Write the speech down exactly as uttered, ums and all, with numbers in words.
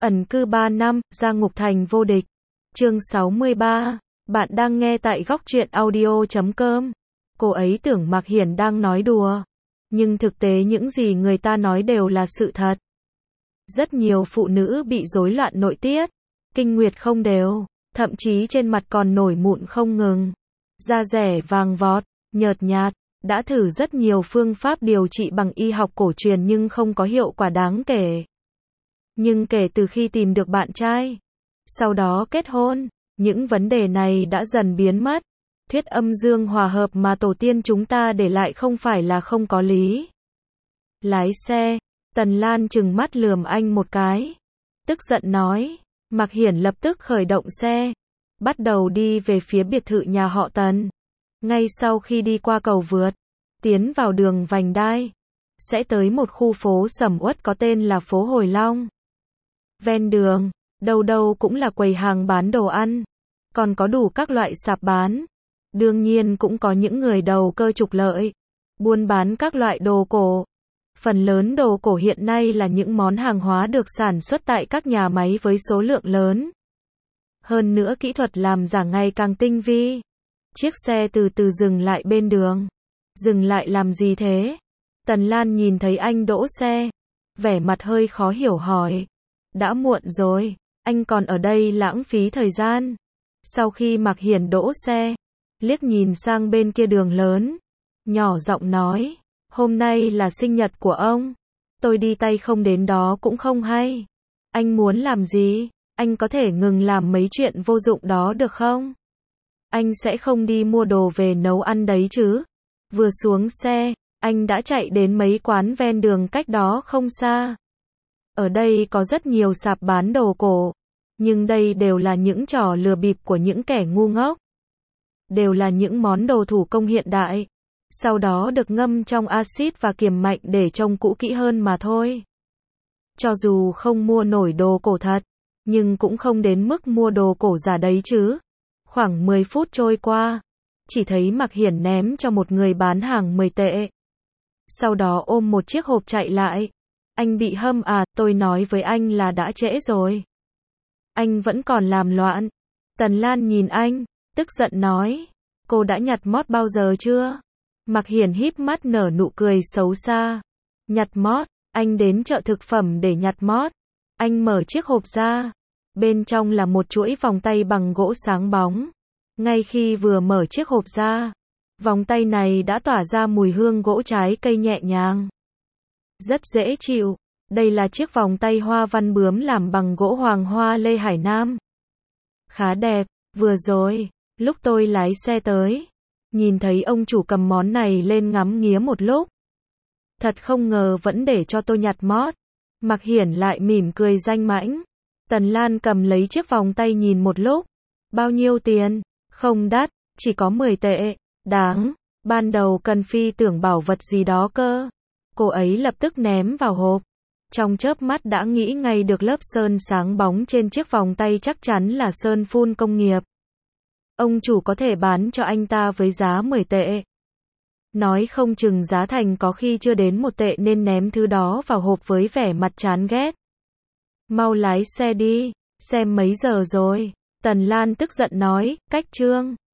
Ẩn cư ba năm, ra ngục thành vô địch. Chương sáu mươi ba. Bạn đang nghe tại góc truyện audio chấm com. Cô ấy tưởng Mạc Hiển đang nói đùa. Nhưng thực tế những gì người ta nói đều là sự thật. Rất nhiều phụ nữ bị rối loạn nội tiết, kinh nguyệt không đều, thậm chí trên mặt còn nổi mụn không ngừng. Da rẻ vàng vọt, nhợt nhạt, đã thử rất nhiều phương pháp điều trị bằng y học cổ truyền nhưng không có hiệu quả đáng kể. Nhưng kể từ khi tìm được bạn trai, sau đó kết hôn, những vấn đề này đã dần biến mất. Thuyết âm dương hòa hợp mà tổ tiên chúng ta để lại không phải là không có lý. Lái xe, Tần Lan trừng mắt lườm anh một cái. Tức giận nói, Mạc Hiển lập tức khởi động xe, bắt đầu đi về phía biệt thự nhà họ Tần. Ngay sau khi đi qua cầu vượt, tiến vào đường vành đai, sẽ tới một khu phố sầm uất có tên là phố Hồi Long. Ven đường, đâu đâu cũng là quầy hàng bán đồ ăn, còn có đủ các loại sạp bán. Đương nhiên cũng có những người đầu cơ trục lợi, buôn bán các loại đồ cổ. Phần lớn đồ cổ hiện nay là những món hàng hóa được sản xuất tại các nhà máy với số lượng lớn. Hơn nữa kỹ thuật làm giả ngày càng tinh vi. Chiếc xe từ từ dừng lại bên đường. Dừng lại làm gì thế? Tần Lan nhìn thấy anh đỗ xe, vẻ mặt hơi khó hiểu hỏi. Đã muộn rồi, anh còn ở đây lãng phí thời gian. Sau khi Mạc Hiển đỗ xe, liếc nhìn sang bên kia đường lớn, nhỏ giọng nói, hôm nay là sinh nhật của ông, tôi đi tay không đến đó cũng không hay. Anh muốn làm gì? Anh có thể ngừng làm mấy chuyện vô dụng đó được không? Anh sẽ không đi mua đồ về nấu ăn đấy chứ? Vừa xuống xe, anh đã chạy đến mấy quán ven đường cách đó không xa. Ở đây có rất nhiều sạp bán đồ cổ, nhưng đây đều là những trò lừa bịp của những kẻ ngu ngốc. Đều là những món đồ thủ công hiện đại, sau đó được ngâm trong axit và kiềm mạnh để trông cũ kỹ hơn mà thôi. Cho dù không mua nổi đồ cổ thật, nhưng cũng không đến mức mua đồ cổ giả đấy chứ. Khoảng mười phút trôi qua, chỉ thấy Mạc Hiển ném cho một người bán hàng mười tệ. Sau đó ôm một chiếc hộp chạy lại. Anh bị hâm à, tôi nói với anh là đã trễ rồi. Anh vẫn còn làm loạn. Tần Lan nhìn anh, tức giận nói, cô đã nhặt mót bao giờ chưa? Mạc Hiển híp mắt nở nụ cười xấu xa. Nhặt mót, anh đến chợ thực phẩm để nhặt mót. Anh mở chiếc hộp ra. Bên trong là một chuỗi vòng tay bằng gỗ sáng bóng. Ngay khi vừa mở chiếc hộp ra, vòng tay này đã tỏa ra mùi hương gỗ trái cây nhẹ nhàng. Rất dễ chịu. Đây là chiếc vòng tay hoa văn bướm làm bằng gỗ hoàng hoa lê Hải Nam. Khá đẹp. Vừa rồi, lúc tôi lái xe tới, nhìn thấy ông chủ cầm món này lên ngắm nghía một lúc. Thật không ngờ vẫn để cho tôi nhặt mót. Mạc Hiển lại mỉm cười danh mãnh. Tần Lan cầm lấy chiếc vòng tay nhìn một lúc. Bao nhiêu tiền? Không đắt, chỉ có mười tệ. Đáng, ban đầu cần phi tưởng bảo vật gì đó cơ. Cô ấy lập tức ném vào hộp. Trong chớp mắt đã nghĩ ngay được lớp sơn sáng bóng trên chiếc vòng tay chắc chắn là sơn phun công nghiệp. Ông chủ có thể bán cho anh ta với giá mười tệ. Nói không chừng giá thành có khi chưa đến một tệ nên ném thứ đó vào hộp với vẻ mặt chán ghét. Mau lái xe đi, xem mấy giờ rồi. Tần Lan tức giận nói, cách trương.